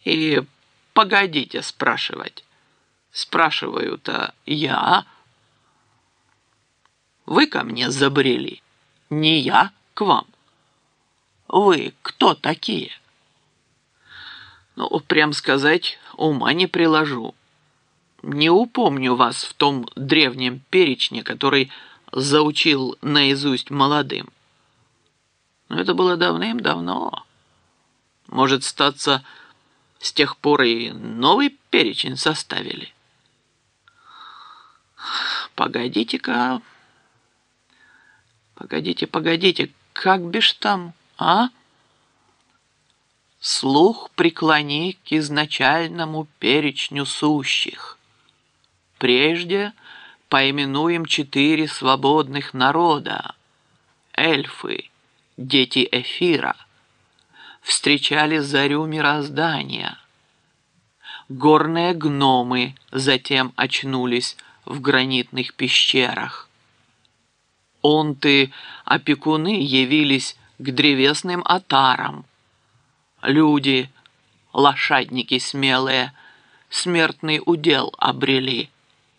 И погодите спрашивать. Спрашиваю-то я. Вы ко мне забрели, не я к вам. Вы кто такие? Ну, прям сказать, ума не приложу. Не упомню вас в том древнем перечне, который заучил наизусть молодым. Но это было давным-давно. Может, статься, с тех пор и новый перечень составили. Погодите-ка. Погодите, как бишь там, а? Слух преклони к изначальному перечню сущих. Прежде поименуем 4 свободных народа. Эльфы, дети Эфира, встречали зарю мироздания. Горные гномы затем очнулись в гранитных пещерах. Онты, опекуны явились к древесным отарам. Люди, лошадники смелые, смертный удел обрели.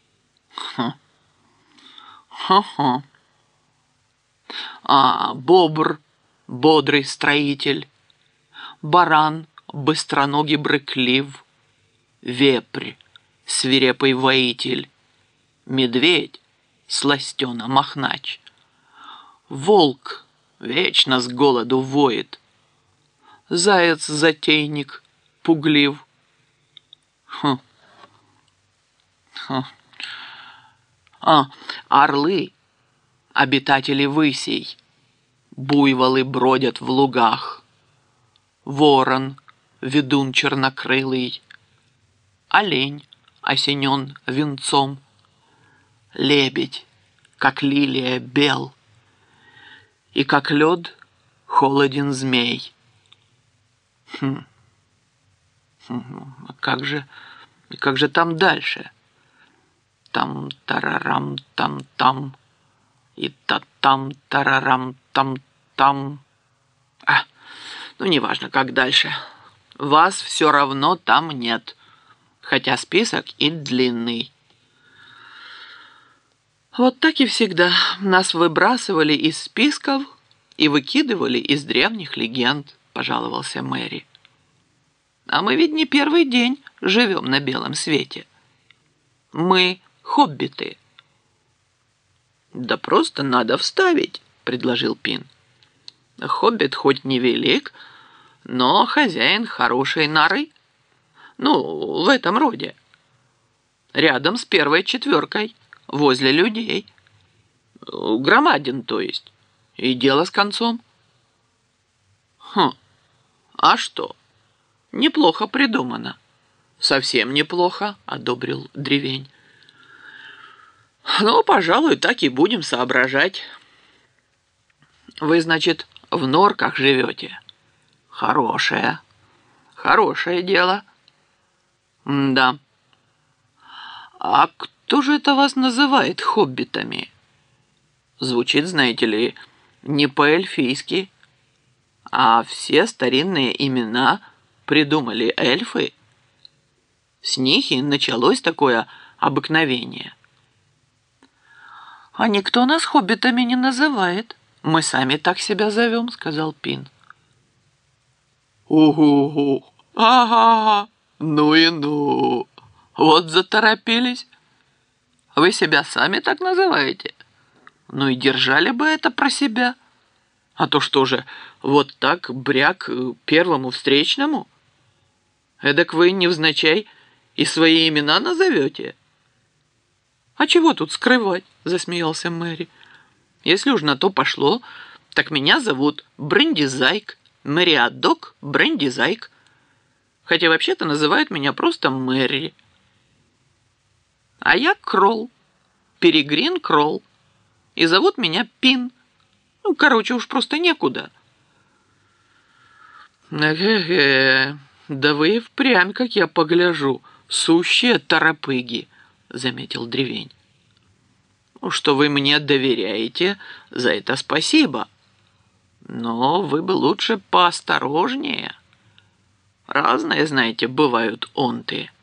Бобр, бодрый строитель, баран, быстроногий брыклив, вепрь, свирепый воитель, медведь, сластена мохнач, волк вечно с голоду воет, заяц-затейник пуглив. Орлы, обитатели высей, буйволы бродят в лугах, ворон, ведун чернокрылый, олень осенен венцом, лебедь, как лилия, бел, и как лед холоден змей. Как же там дальше? Там-тарарам, там-там, и та-там, тарарам, там-там. Ну, неважно, как дальше. Вас все равно там нет, хотя список и длинный. Вот так и всегда нас выбрасывали из списков и выкидывали из древних легенд, пожаловался Мэри. А мы ведь не первый день живем на белом свете. Мы хоббиты. Да просто надо вставить, предложил Пин. Хоббит хоть невелик, но хозяин хорошей норы. Ну, в этом роде. Рядом с первой четверкой, возле людей. Громаден, то есть. И дело с концом. А что? Неплохо придумано. Совсем неплохо, одобрил Древень. Ну, пожалуй, так и будем соображать. Вы, значит, в норках живете? Хорошее дело. Да. А кто же это вас называет хоббитами? Звучит, знаете ли, не по-эльфийски. А все старинные имена придумали эльфы. С них и началось такое обыкновение. А никто нас хоббитами не называет. Мы сами так себя зовем, сказал Пин. Угу, ага, ну и ну. Вот заторопились. Вы себя сами так называете? Ну и держали бы это про себя. А то что же, вот так бряк первому встречному? Эдак вы невзначай и свои имена назовете? А чего тут скрывать, засмеялся Мэри. Если уж на то пошло, так меня зовут Брендизайк, Мэриадок Брендизайк. Хотя вообще-то называют меня просто Мэри. А я Кролл, Перегрин Кролл. И зовут меня Пин. Ну, короче, уж просто некуда. Эге, да вы и впрямь, как я погляжу, сущие торопыги, заметил Древень. Ну, что вы мне доверяете, за это спасибо. Но вы бы лучше поосторожнее. Разные, знаете, бывают онты.